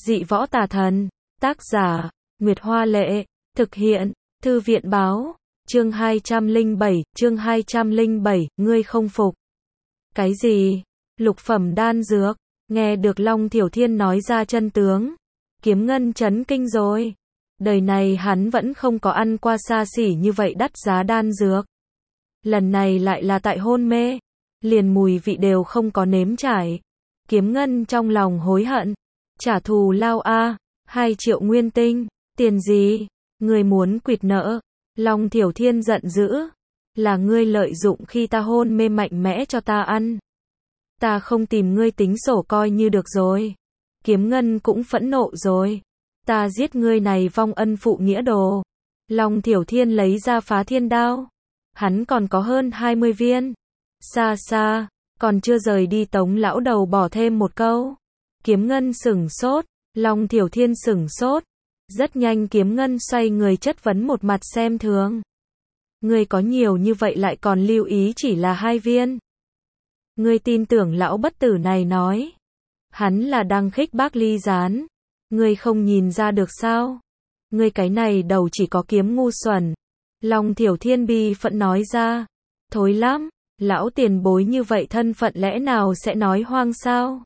Dị võ tà thần. Tác giả, Nguyệt Hoa Lệ. Thực hiện, Thư viện Báo. Chương 207, ngươi không phục. Cái gì? Lục phẩm đan dược. Nghe được Long Thiểu Thiên nói ra chân tướng. Kiếm Ngân chấn kinh rồi. Đời này hắn vẫn không có ăn qua xa xỉ như vậy đắt giá đan dược. Lần này lại là tại hôn mê. Liền mùi vị đều không có nếm trải. Kiếm Ngân trong lòng hối hận. Trả thù lao a, 2 triệu nguyên tinh. Tiền gì? Ngươi muốn quỵt nợ. Long Thiểu Thiên giận dữ. Là ngươi lợi dụng khi ta hôn mê mạnh mẽ cho ta ăn. Ta không tìm ngươi tính sổ coi như được rồi. Kiếm Ngân cũng phẫn nộ rồi. Ta giết ngươi này vong ân phụ nghĩa đồ. Long Thiểu Thiên lấy ra phá thiên đao. Hắn còn có hơn 20 viên. Xa xa, còn chưa rời đi Tống lão đầu bỏ thêm một câu. Kiếm Ngân sửng sốt. Long Thiểu Thiên sửng sốt. Rất nhanh Kiếm Ngân xoay người chất vấn một mặt xem thường. Ngươi có nhiều như vậy lại còn lưu ý chỉ là 2 viên. Ngươi tin tưởng lão bất tử này nói. Hắn là đang khích bác Ly Gián. Ngươi không nhìn ra được sao? Ngươi cái này đầu chỉ có kiếm ngu xuẩn. Long Thiểu Thiên bi phẫn nói ra. Thối lắm, lão tiền bối như vậy thân phận lẽ nào sẽ nói hoang sao?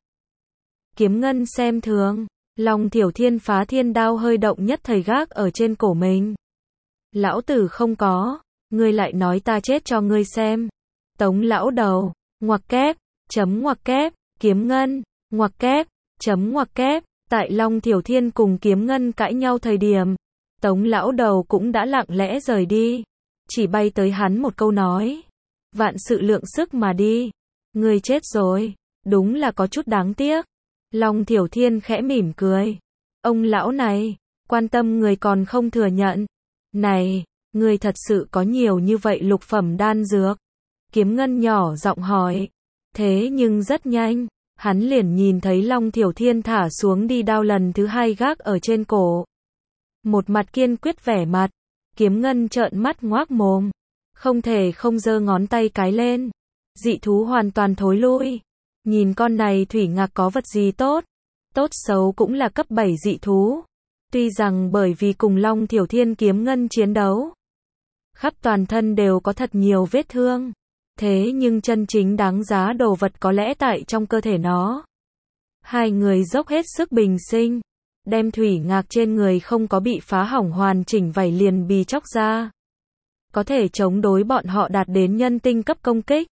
Kiếm Ngân xem thường. Long Thiểu Thiên phá thiên đao hơi động nhất thời gác ở trên cổ mình. Lão tử không có. Ngươi lại nói ta chết cho ngươi xem. Tống lão đầu. Ngoặc kép. Chấm ngoặc kép. Kiếm Ngân. Ngoặc kép. Chấm ngoặc kép. Tại Long Thiểu Thiên cùng Kiếm Ngân cãi nhau thời điểm. Tống lão đầu cũng đã lặng lẽ rời đi. Chỉ bay tới hắn một câu nói. Vạn sự lượng sức mà đi. Ngươi chết rồi. Đúng là có chút đáng tiếc. Long Thiểu Thiên khẽ mỉm cười. Ông lão này, quan tâm người còn không thừa nhận. Này, người thật sự có nhiều như vậy lục phẩm đan dược? Kiếm Ngân nhỏ giọng hỏi. Thế nhưng rất nhanh, hắn liền nhìn thấy Long Thiểu Thiên thả xuống đi đao lần thứ 2 gác ở trên cổ. Một mặt kiên quyết vẻ mặt. Kiếm Ngân trợn mắt ngoác mồm. Không thể không giơ ngón tay cái lên. Dị thú hoàn toàn thối lui. Nhìn con này thủy ngạc có vật gì tốt. Tốt xấu cũng là cấp 7 dị thú. Tuy rằng bởi vì cùng Long Thiểu Thiên Kiếm Ngân chiến đấu. Khắp toàn thân đều có thật nhiều vết thương. Thế nhưng chân chính đáng giá đồ vật có lẽ tại trong cơ thể nó. Hai người dốc hết sức bình sinh. Đem thủy ngạc trên người không có bị phá hỏng hoàn chỉnh vảy liền bì chóc ra. Có thể chống đối bọn họ đạt đến nhân tinh cấp công kích.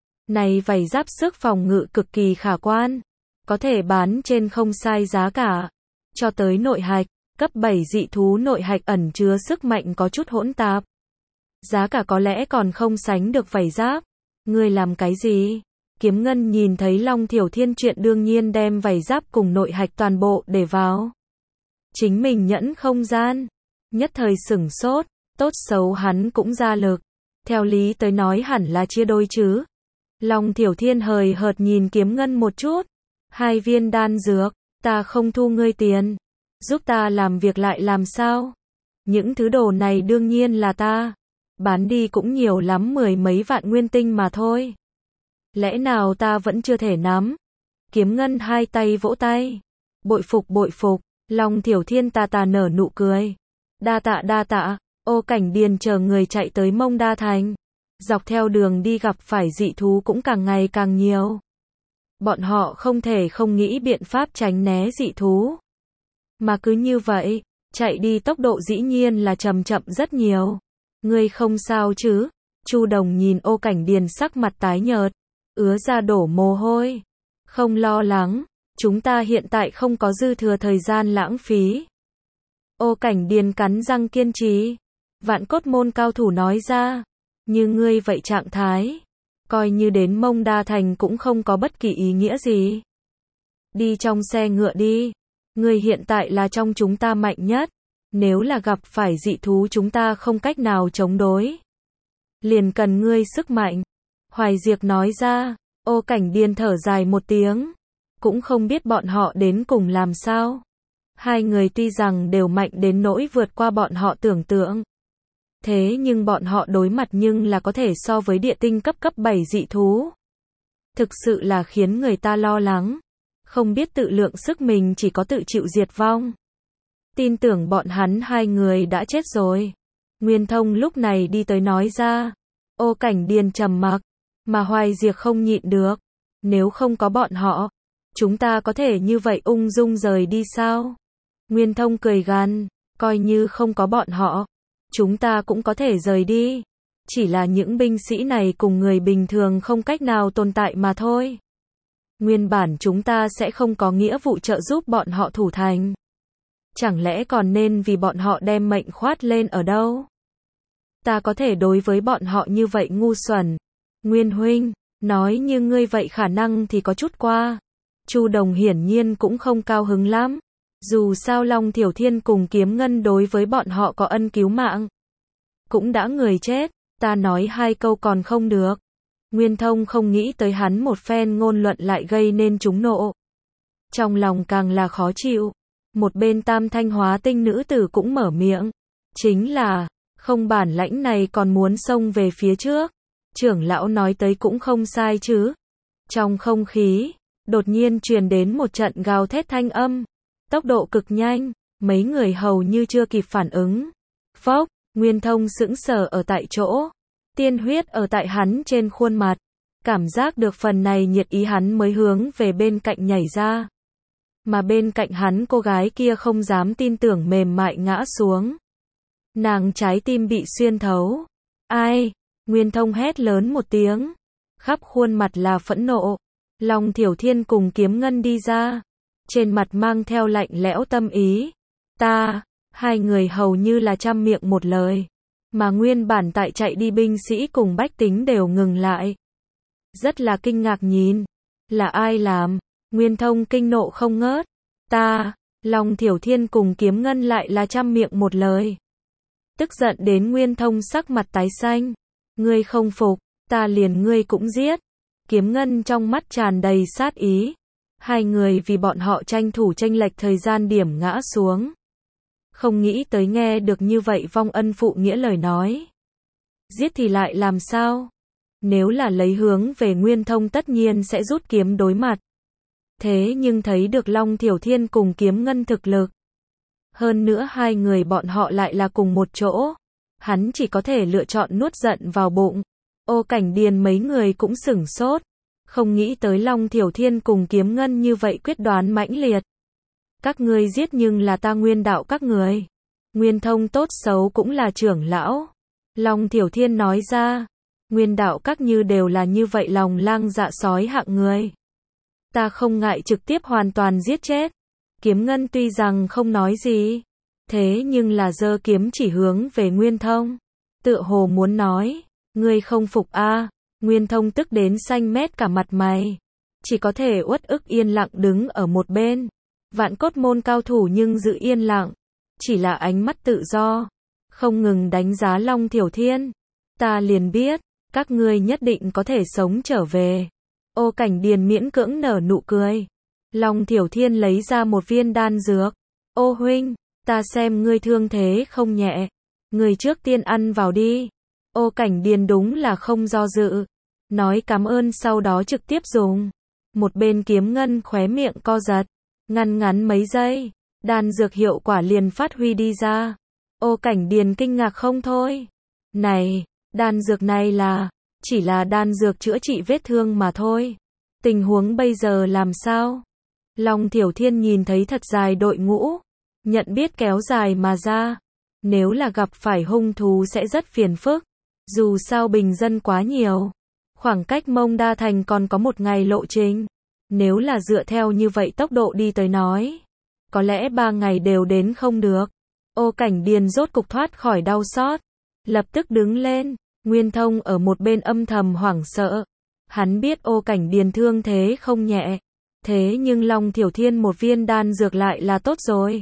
Này vảy giáp sức phòng ngự cực kỳ khả quan. Có thể bán trên không sai giá cả. Cho tới nội hạch, cấp 7 dị thú nội hạch ẩn chứa sức mạnh có chút hỗn tạp. Giá cả có lẽ còn không sánh được vảy giáp. Ngươi làm cái gì? Kiếm Ngân nhìn thấy Long Thiểu Thiên chuyện đương nhiên đem vảy giáp cùng nội hạch toàn bộ để vào. Chính mình nhẫn không gian. Nhất thời sửng sốt, tốt xấu hắn cũng ra lực. Theo lý tới nói hẳn là chia đôi chứ. Long Thiểu Thiên hời hợt nhìn Kiếm Ngân một chút. 2 viên đan dược, ta không thu ngươi tiền. Giúp ta làm việc lại làm sao? Những thứ đồ này đương nhiên là ta. Bán đi cũng nhiều lắm 10 mấy vạn nguyên tinh mà thôi. Lẽ nào ta vẫn chưa thể nắm? Kiếm Ngân 2 tay vỗ tay. Bội phục, Long Thiểu Thiên tà nở nụ cười. Đa tạ, Ô Cảnh Điền chờ người chạy tới Mông Đa Thành. Dọc theo đường đi gặp phải dị thú cũng càng ngày càng nhiều. Bọn họ không thể không nghĩ biện pháp tránh né dị thú. Mà cứ như vậy, chạy đi tốc độ dĩ nhiên là chậm rất nhiều. Ngươi không sao chứ? Chu Đồng nhìn Ô Cảnh Điền sắc mặt tái nhợt, ứa ra đổ mồ hôi. Không lo lắng, chúng ta hiện tại không có dư thừa thời gian lãng phí. Ô Cảnh Điền cắn răng kiên trì. Vạn Cốt môn cao thủ nói ra. Như ngươi vậy trạng thái, coi như đến Mông Đa Thành cũng không có bất kỳ ý nghĩa gì. Đi trong xe ngựa đi. Ngươi hiện tại là trong chúng ta mạnh nhất. Nếu là gặp phải dị thú chúng ta không cách nào chống đối. Liền cần ngươi sức mạnh. Hoài Diệp nói ra. Ô Cảnh Điền thở dài một tiếng. Cũng không biết bọn họ đến cùng làm sao. 2 người tuy rằng đều mạnh đến nỗi vượt qua bọn họ tưởng tượng. Thế nhưng bọn họ đối mặt nhưng là có thể so với địa tinh cấp 7 dị thú. Thực sự là khiến người ta lo lắng. không biết tự lượng sức mình chỉ có tự chịu diệt vong. Tin tưởng bọn hắn hai người đã chết rồi. Nguyên Thông lúc này đi tới nói ra. Ô Cảnh Điền trầm mặc, mà Hoài Diệc không nhịn được. Nếu không có bọn họ, chúng ta có thể như vậy ung dung rời đi sao? Nguyên Thông cười gằn, coi như không có bọn họ, chúng ta cũng có thể rời đi. Chỉ là những binh sĩ này cùng người bình thường không cách nào tồn tại mà thôi. Nguyên bản chúng ta sẽ không có nghĩa vụ trợ giúp bọn họ thủ thành. Chẳng lẽ còn nên vì bọn họ đem mệnh khoát lên ở đâu? Ta có thể đối với bọn họ như vậy ngu xuẩn. Nguyên huynh, nói như ngươi vậy khả năng thì có chút qua. Chu Đồng hiển nhiên cũng không cao hứng lắm. Dù sao Long Thiểu Thiên cùng Kiếm Ngân đối với bọn họ có ân cứu mạng. Cũng đã người chết, ta nói hai câu còn không được. Nguyên Thông không nghĩ tới hắn một phen ngôn luận lại gây nên chúng nộ. Trong lòng càng là khó chịu. Một bên Tam Thanh hóa tinh nữ tử cũng mở miệng. Chính là, không bản lãnh này còn muốn xông về phía trước. Trưởng lão nói tới cũng không sai chứ. Trong không khí, đột nhiên truyền đến một trận gào thét thanh âm. Tốc độ cực nhanh, mấy người hầu như chưa kịp phản ứng. Phốc, Nguyên Thông sững sờ ở tại chỗ. Tiên huyết ở tại hắn trên khuôn mặt. Cảm giác được phần này nhiệt ý hắn mới hướng về bên cạnh nhảy ra. Mà bên cạnh hắn cô gái kia không dám tin tưởng mềm mại ngã xuống. Nàng trái tim bị xuyên thấu. Ai? Nguyên Thông hét lớn một tiếng. Khắp khuôn mặt là phẫn nộ. Long Thiểu Thiên cùng Kiếm Ngân đi ra. Trên mặt mang theo lạnh lẽo tâm ý. Ta, hai người hầu như là trăm miệng một lời. Mà nguyên bản tại chạy đi binh sĩ cùng bách tính đều ngừng lại. Rất là kinh ngạc nhìn. Là ai làm? Nguyên Thông kinh nộ không ngớt. Ta, Long Thiểu Thiên cùng Kiếm Ngân lại là trăm miệng một lời. Tức giận đến Nguyên Thông sắc mặt tái xanh. Ngươi không phục, ta liền ngươi cũng giết. Kiếm Ngân trong mắt tràn đầy sát ý. Hai người vì bọn họ tranh thủ chênh lệch thời gian điểm ngã xuống. Không nghĩ tới nghe được như vậy vong ân phụ nghĩa lời nói. Giết thì lại làm sao? Nếu là lấy hướng về Nguyên Thông tất nhiên sẽ rút kiếm đối mặt. Thế nhưng thấy được Long Thiểu Thiên cùng Kiếm Ngân thực lực. Hơn nữa hai người bọn họ lại là cùng một chỗ. Hắn chỉ có thể lựa chọn nuốt giận vào bụng. Ô Cảnh Điền mấy người cũng sửng sốt. Không nghĩ tới Long Thiểu Thiên cùng Kiếm Ngân như vậy quyết đoán mãnh liệt. Các ngươi giết nhưng là ta Nguyên đạo các người. Nguyên Thông tốt xấu cũng là trưởng lão. Long Thiểu Thiên nói ra. Nguyên đạo các như đều là như vậy lòng lang dạ sói hạng người. Ta không ngại trực tiếp hoàn toàn giết chết. Kiếm Ngân tuy rằng không nói gì. Thế nhưng là giơ kiếm chỉ hướng về Nguyên Thông. Tựa hồ muốn nói. Ngươi không phục a? Nguyên Thông tức đến xanh mét cả mặt mày. Chỉ có thể uất ức yên lặng đứng ở một bên. Vạn Cốt môn cao thủ nhưng giữ yên lặng. Chỉ là ánh mắt tự do. Không ngừng đánh giá Long Thiểu Thiên. Ta liền biết. Các ngươi nhất định có thể sống trở về. Ô Cảnh Điền miễn cưỡng nở nụ cười. Long Thiểu Thiên lấy ra một viên đan dược. Ô huynh, ta xem ngươi thương thế không nhẹ. Ngươi trước tiên ăn vào đi. Ô Cảnh Điền đúng là không do dự. Nói cảm ơn sau đó trực tiếp dùng. Một bên Kiếm Ngân khóe miệng co giật. Ngăn ngắn mấy giây. Đan dược hiệu quả liền phát huy đi ra. Ô Cảnh Điền kinh ngạc không thôi. Này, đan dược này là, chỉ là đan dược chữa trị vết thương mà thôi. Tình huống bây giờ làm sao? Long Thiểu Thiên nhìn thấy thật dài đội ngũ. Nhận biết kéo dài mà ra. Nếu là gặp phải hung thú sẽ rất phiền phức. Dù sao bình dân quá nhiều. Khoảng cách Mông Đa Thành còn có một ngày lộ trình. Nếu là dựa theo như vậy tốc độ đi tới nói. Có lẽ 3 ngày đều đến không được. Ô Cảnh Điền rốt cục thoát khỏi đau xót. Lập tức đứng lên. Nguyên Thông ở một bên âm thầm hoảng sợ. Hắn biết Ô Cảnh Điền thương thế không nhẹ. Thế nhưng Long Thiểu Thiên một viên đan dược lại là tốt rồi.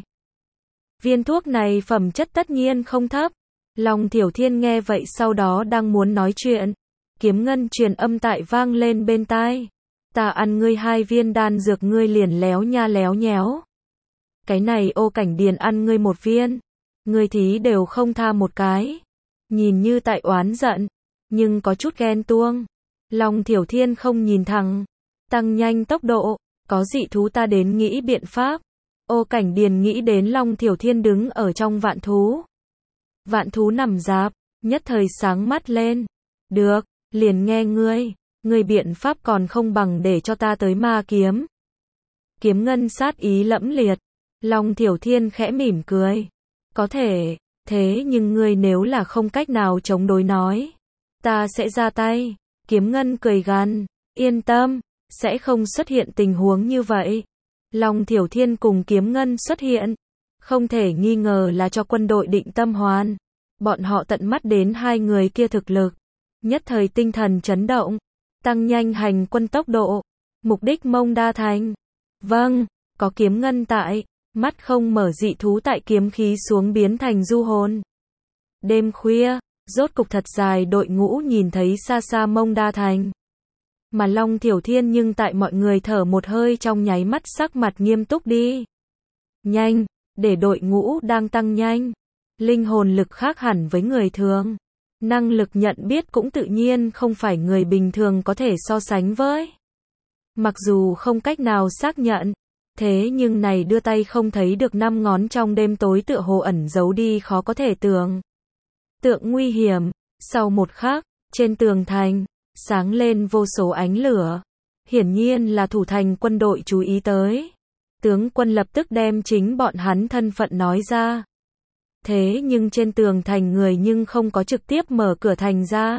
Viên thuốc này phẩm chất tất nhiên không thấp. Long Thiểu Thiên nghe vậy sau đó đang muốn nói chuyện. Kiếm Ngân truyền âm tại vang lên bên tai. Ta ăn ngươi 2 viên đan dược ngươi liền léo nha léo nhéo. Cái này Ô Cảnh Điền ăn ngươi 1 viên. Ngươi thí đều không tha một cái. Nhìn như tại oán giận. Nhưng có chút ghen tuông. Long Thiểu Thiên không nhìn thẳng. Tăng nhanh tốc độ. Có dị thú ta đến nghĩ biện pháp. Ô Cảnh Điền nghĩ đến Long Thiểu Thiên đứng ở trong vạn thú. Vạn thú nằm rạp, nhất thời sáng mắt lên. Được, liền nghe ngươi biện pháp còn không bằng để cho ta tới ma kiếm. Kiếm Ngân sát ý lẫm liệt. Long Thiểu Thiên khẽ mỉm cười. Có thể, thế nhưng ngươi nếu là không cách nào chống đối nói, ta sẽ ra tay. Kiếm Ngân cười gằn, yên tâm, sẽ không xuất hiện tình huống như vậy. Long Thiểu Thiên cùng Kiếm Ngân xuất hiện, không thể nghi ngờ là cho quân đội Định Tâm Hoàn. Bọn họ tận mắt đến hai người kia thực lực, nhất thời tinh thần chấn động, tăng nhanh hành quân tốc độ, mục đích Mông Đa Thành. Vâng, có Kiếm Ngân tại, mắt không mở dị thú tại kiếm khí xuống biến thành du hồn. Đêm khuya, rốt cục thật dài đội ngũ nhìn thấy xa xa Mông Đa Thành. Mà Long Thiểu Thiên nhưng tại mọi người thở một hơi trong nháy mắt sắc mặt nghiêm túc đi. Nhanh, để đội ngũ đang tăng nhanh. Linh hồn lực khác hẳn với người thường. Năng lực nhận biết cũng tự nhiên không phải người bình thường có thể so sánh với. Mặc dù không cách nào xác nhận, thế nhưng này đưa tay không thấy được 5 ngón trong đêm tối tựa hồ ẩn giấu đi khó có thể tưởng tượng nguy hiểm. Sau một khắc, trên tường thành sáng lên vô số ánh lửa. Hiển nhiên là thủ thành quân đội chú ý tới. Tướng quân lập tức đem chính bọn hắn thân phận nói ra. Thế nhưng trên tường thành người nhưng không có trực tiếp mở cửa thành ra.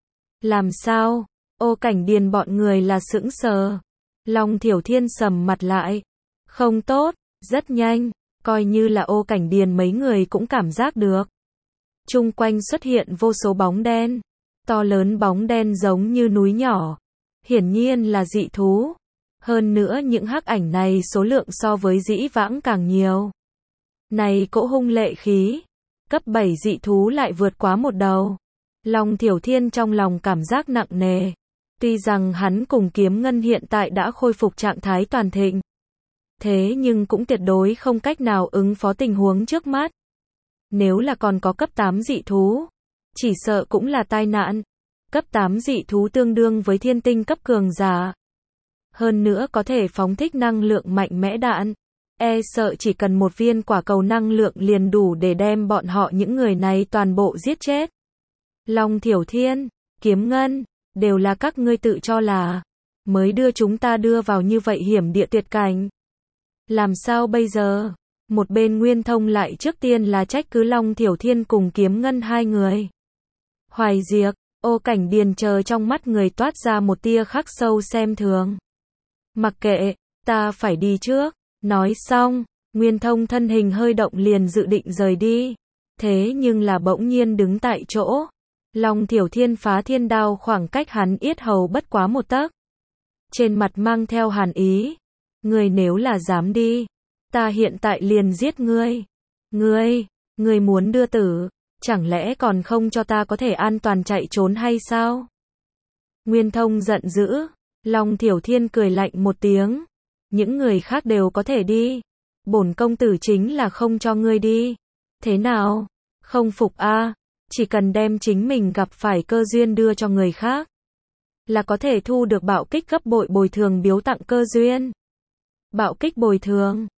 Làm sao? Ô Cảnh Điền bọn người là sững sờ. Long Thiểu Thiên sầm mặt lại. Không tốt, rất nhanh, coi như là Ô Cảnh Điền mấy người cũng cảm giác được. Chung quanh xuất hiện vô số bóng đen. To lớn bóng đen giống như núi nhỏ. Hiển nhiên là dị thú. Hơn nữa những hắc ảnh này số lượng so với dĩ vãng càng nhiều. Này cỗ hung lệ khí. Cấp 7 dị thú lại vượt quá một đầu. Long Thiểu Thiên trong lòng cảm giác nặng nề. Tuy rằng hắn cùng Kiếm Ngân hiện tại đã khôi phục trạng thái toàn thịnh. Thế nhưng cũng tuyệt đối không cách nào ứng phó tình huống trước mắt. Nếu là còn có cấp 8 dị thú, chỉ sợ cũng là tai nạn. Cấp 8 dị thú tương đương với thiên tinh cấp cường giả. Hơn nữa có thể phóng thích năng lượng mạnh mẽ đạn. E sợ chỉ cần một viên quả cầu năng lượng liền đủ để đem bọn họ những người này toàn bộ giết chết. Long Thiểu Thiên, Kiếm Ngân, đều là các ngươi tự cho là mới đưa chúng ta đưa vào như vậy hiểm địa tuyệt cảnh. Làm sao bây giờ? Một bên Nguyên Thông lại trước tiên là trách cứ Long Thiểu Thiên cùng Kiếm Ngân hai người. Hoài Diệp, Ô Cảnh Điền chờ trong mắt người toát ra một tia khắc sâu xem thường. Mặc kệ, ta phải đi trước. Nói xong, Nguyên Thông thân hình hơi động liền dự định rời đi. Thế nhưng là bỗng nhiên đứng tại chỗ. Long Thiểu Thiên phá thiên đao khoảng cách hắn yết hầu bất quá một tấc. Trên mặt mang theo hàn ý. Ngươi nếu là dám đi, ta hiện tại liền giết ngươi. Ngươi muốn đưa tử, chẳng lẽ còn không cho ta có thể an toàn chạy trốn hay sao? Nguyên Thông giận dữ. Long Thiểu Thiên cười lạnh một tiếng. Những người khác đều có thể đi. Bổn công tử chính là không cho ngươi đi. Thế nào? Không phục a? Chỉ cần đem chính mình gặp phải cơ duyên đưa cho người khác, là có thể thu được bạo kích gấp bội bồi thường biếu tặng cơ duyên. Bạo kích bồi thường.